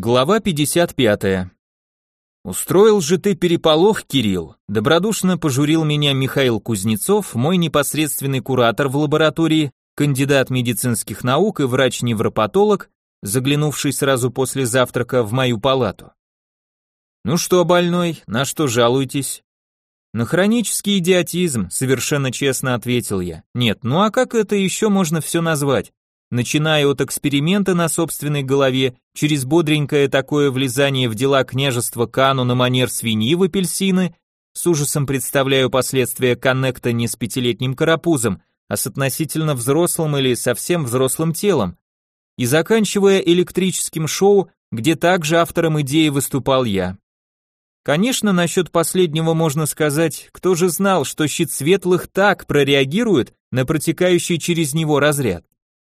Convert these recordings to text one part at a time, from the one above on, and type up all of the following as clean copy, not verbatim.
Глава 55. Устроил же ты переполох, Кирилл. Добродушно пожурил меня Михаил Кузнецов, мой непосредственный куратор в лаборатории, кандидат медицинских наук и врач-невропатолог, заглянувший сразу после завтрака в мою палату. Ну что, больной, на что жалуетесь? На хронический идиотизм, совершенно честно ответил я. Нет, ну а как это еще можно все назвать? Начиная от эксперимента на собственной голове, через бодренькое такое влезание в дела княжества Кану на манер свиньи в апельсины, с ужасом представляю последствия коннекта не с пятилетним карапузом, а с относительно взрослым или совсем взрослым телом, и заканчивая электрическим шоу, где также автором идеи выступал я. Конечно, насчет последнего можно сказать, кто же знал, что щит светлых так прореагирует на протекающий через него разряд.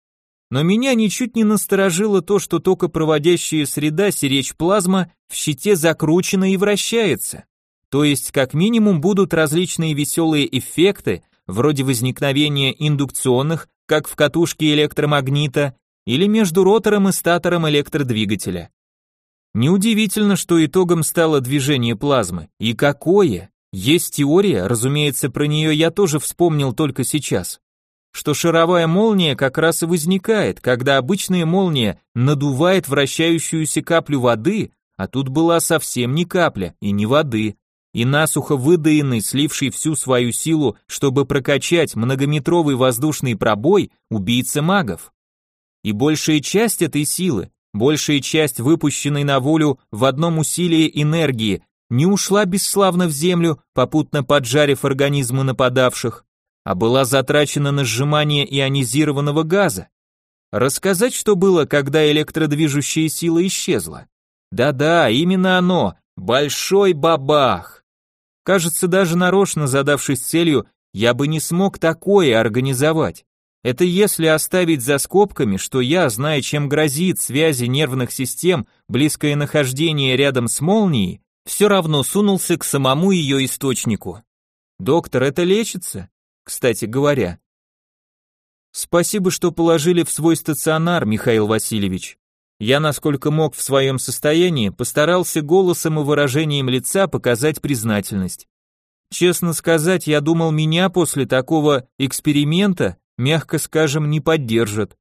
Но меня ничуть не насторожило то, что токопроводящая среда сиречь плазма в щите закручена и вращается. То есть, как минимум, будут различные веселые эффекты, вроде возникновения индукционных, как в катушке электромагнита, или между ротором и статором электродвигателя. Неудивительно, что итогом стало движение плазмы. И какое? Есть теория, разумеется, про нее я тоже вспомнил только сейчас, что шаровая молния как раз и возникает, когда обычная молния надувает вращающуюся каплю воды, а тут была совсем не капля и не воды, и насухо выдаянный, сливший всю свою силу, чтобы прокачать многометровый воздушный пробой, убийца магов. И большая часть этой силы, большая часть выпущенной на волю в одном усилии энергии, не ушла бесславно в землю, попутно поджарив организмы нападавших, а была затрачена на сжимание ионизированного газа. Рассказать, что было, когда электродвижущая сила исчезла? Да-да, именно оно, большой бабах. Кажется, даже нарочно задавшись целью, я бы не смог такое организовать. Это если оставить за скобками, что я, зная, чем грозит связи нервных систем, близкое нахождение рядом с молнией, все равно сунулся к самому ее источнику. Доктор, это лечится? Кстати говоря. Спасибо, что положили в свой стационар, Михаил Васильевич. Я, насколько мог в своем состоянии, постарался голосом и выражением лица показать признательность. Честно сказать, я думал, меня после такого эксперимента, мягко скажем, не поддержат.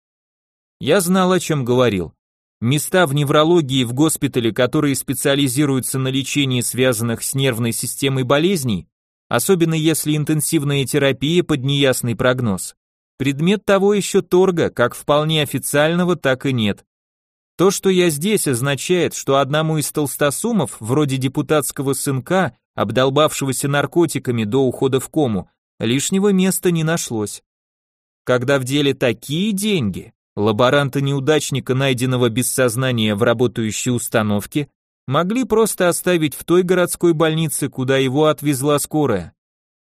Я знал, о чем говорил. Места в неврологии в госпитале, которые специализируются на лечении связанных с нервной системой болезней, особенно если интенсивная терапия под неясный прогноз, предмет того еще торга, как вполне официального, так и нет. То, что я здесь, означает, что одному из толстосумов, вроде депутатского сынка, обдолбавшегося наркотиками до ухода в кому, лишнего места не нашлось. Когда в деле такие деньги, лаборанта-неудачника, найденного без сознания в работающей установке, могли просто оставить в той городской больнице, куда его отвезла скорая.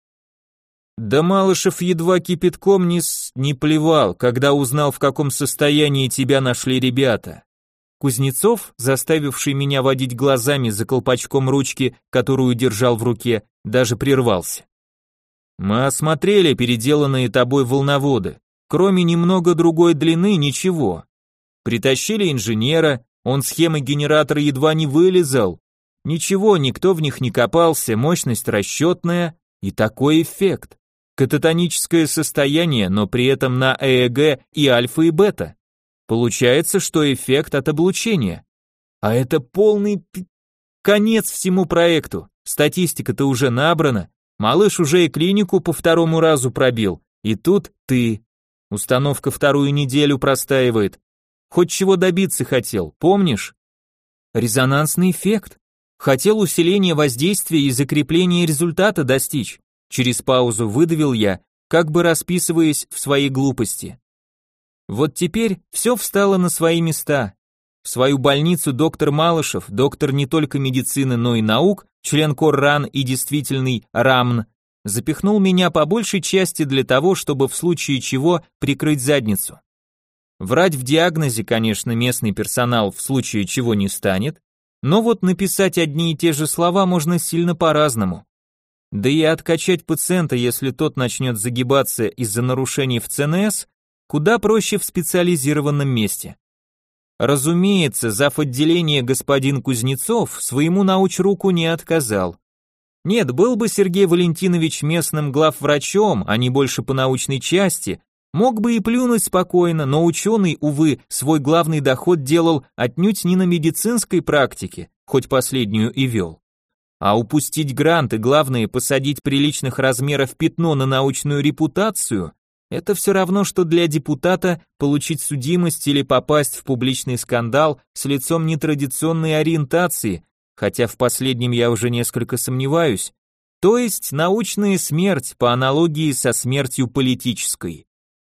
Да Малышев едва кипятком не плевал, когда узнал, в каком состоянии тебя нашли ребята. Кузнецов, заставивший меня водить глазами за колпачком ручки, которую держал в руке, даже прервался. Мы осмотрели переделанные тобой волноводы. Кроме немного другой длины, ничего. Притащили инженера, он схемы генератора едва не вылезал. Ничего, никто в них не копался, мощность расчетная, и такой эффект. Кататоническое состояние, но при этом на ЭЭГ и альфа и бета. Получается, что эффект от облучения. А это полный конец всему проекту. Статистика-то уже набрана. Малыш уже и клинику по второму разу пробил. И тут ты. Установка вторую неделю простаивает. Хоть чего добиться хотел, помнишь? Резонансный эффект. Хотел усиления воздействия и закрепления результата достичь. Через паузу выдавил я, как бы расписываясь в своей глупости. Вот теперь все встало на свои места. В свою больницу доктор Малышев, доктор не только медицины, но и наук, член Корран и действительный РАМН, запихнул меня по большей части для того, чтобы в случае чего прикрыть задницу. Врать в диагнозе, конечно, местный персонал в случае чего не станет, но вот написать одни и те же слова можно сильно по-разному. Да и откачать пациента, если тот начнет загибаться из-за нарушений в ЦНС, куда проще в специализированном месте. Разумеется, зав. Отделения господин Кузнецов своему научруку не отказал. Нет, был бы Сергей Валентинович местным главврачом, а не больше по научной части, мог бы и плюнуть спокойно, но ученый, увы, свой главный доход делал отнюдь не на медицинской практике, хоть последнюю и вел. А упустить грант и, главное, посадить приличных размеров пятно на научную репутацию – это все равно, что для депутата получить судимость или попасть в публичный скандал с лицом нетрадиционной ориентации, хотя в последнем я уже несколько сомневаюсь, то есть научная смерть по аналогии со смертью политической.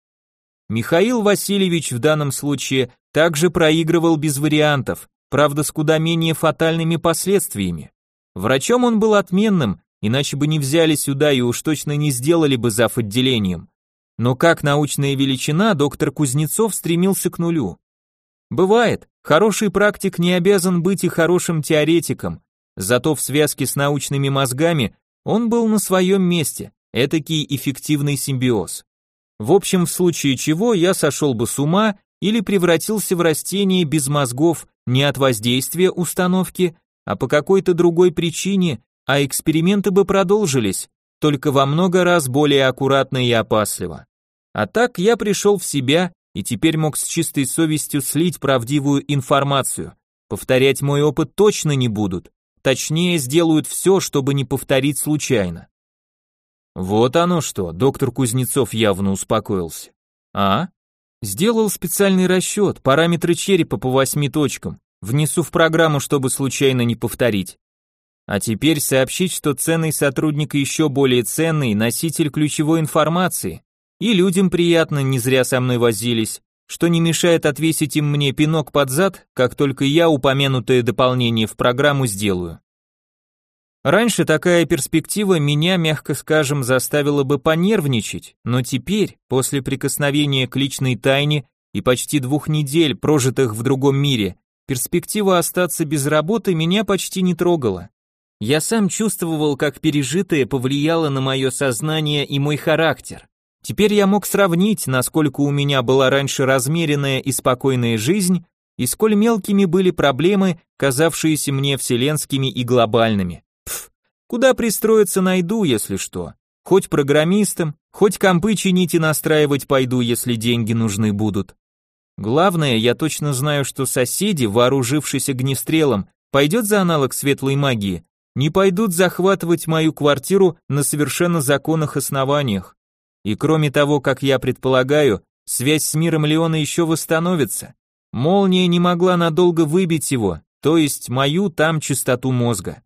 Михаил Васильевич в данном случае также проигрывал без вариантов, правда с куда менее фатальными последствиями. Врачом он был отменным, иначе бы не взяли сюда и уж точно не сделали бы зав. Отделением. Но как научная величина, доктор Кузнецов стремился к нулю. Бывает, хороший практик не обязан быть и хорошим теоретиком, зато в связке с научными мозгами он был на своем месте, этакий эффективный симбиоз. В общем, в случае чего я сошел бы с ума или превратился в растение без мозгов не от воздействия установки, а по какой-то другой причине, а эксперименты бы продолжились, только во много раз более аккуратно и опасливо. А так я пришел в себя и теперь мог с чистой совестью слить правдивую информацию. Повторять мой опыт точно не будут, точнее сделают все, чтобы не повторить случайно. Вот оно что, доктор Кузнецов явно успокоился. А? Сделал специальный расчет, параметры черепа по 8 точкам. Внесу в программу, чтобы случайно не повторить. А теперь сообщить, что ценный сотрудник еще более ценный носитель ключевой информации. И людям приятно, не зря со мной возились, что не мешает отвесить им мне пинок под зад, как только я упомянутое дополнение в программу сделаю. Раньше такая перспектива меня, мягко скажем, заставила бы понервничать, но теперь, после прикосновения к личной тайне и почти 2 недель, прожитых в другом мире, перспектива остаться без работы меня почти не трогала. Я сам чувствовал, как пережитое повлияло на мое сознание и мой характер. Теперь я мог сравнить, насколько у меня была раньше размеренная и спокойная жизнь, и сколь мелкими были проблемы, казавшиеся мне вселенскими и глобальными. Куда пристроиться найду, если что. Хоть программистом, хоть компы чинить и настраивать пойду, если деньги нужны будут. Главное, я точно знаю, что соседи, вооружившись огнестрелом, пойдет за аналог светлой магии, не пойдут захватывать мою квартиру на совершенно законных основаниях. И кроме того, как я предполагаю, связь с миром Леона еще восстановится. Молния не могла надолго выбить его, то есть мою там чистоту мозга.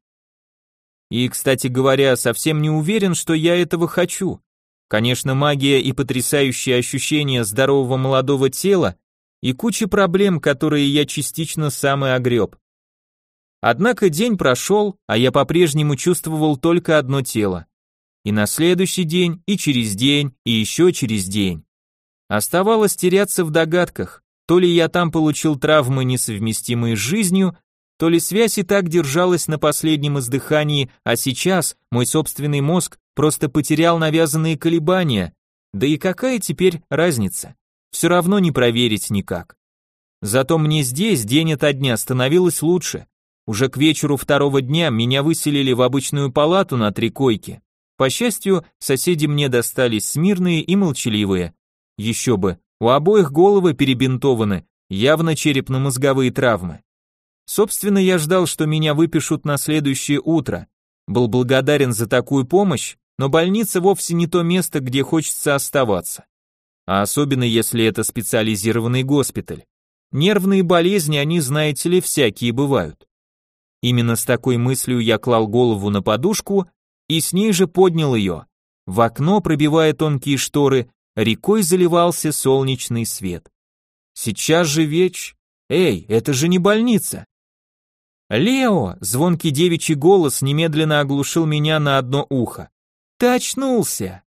И, кстати говоря, совсем не уверен, что я этого хочу. Конечно, магия и потрясающее ощущение здорового молодого тела и куча проблем, которые я частично сам и огреб. Однако день прошел, а я по-прежнему чувствовал только одно тело. И на следующий день, и через день, и еще через день. Оставалось теряться в догадках, то ли я там получил травмы, несовместимые с жизнью, то ли связь и так держалась на последнем издыхании, а сейчас мой собственный мозг просто потерял навязанные колебания, да и какая теперь разница? Все равно не проверить никак. Зато мне здесь день ото дня становилось лучше. Уже к вечеру 2-го дня меня выселили в обычную палату на 3 койки. По счастью, соседи мне достались смирные и молчаливые. Еще бы, у обоих головы перебинтованы, явно черепно-мозговые травмы. Собственно, я ждал, что меня выпишут на следующее утро. Был благодарен за такую помощь, но больница вовсе не то место, где хочется оставаться. А особенно если это специализированный госпиталь. Нервные болезни, они, знаете ли, всякие бывают. Именно с такой мыслью я клал голову на подушку и с ней же поднял ее. В окно, пробивая тонкие шторы, рекой заливался солнечный свет. Сейчас же веч... Эй, это же не больница. «Лео!» — звонкий девичий голос немедленно оглушил меня на одно ухо. «Ты очнулся!»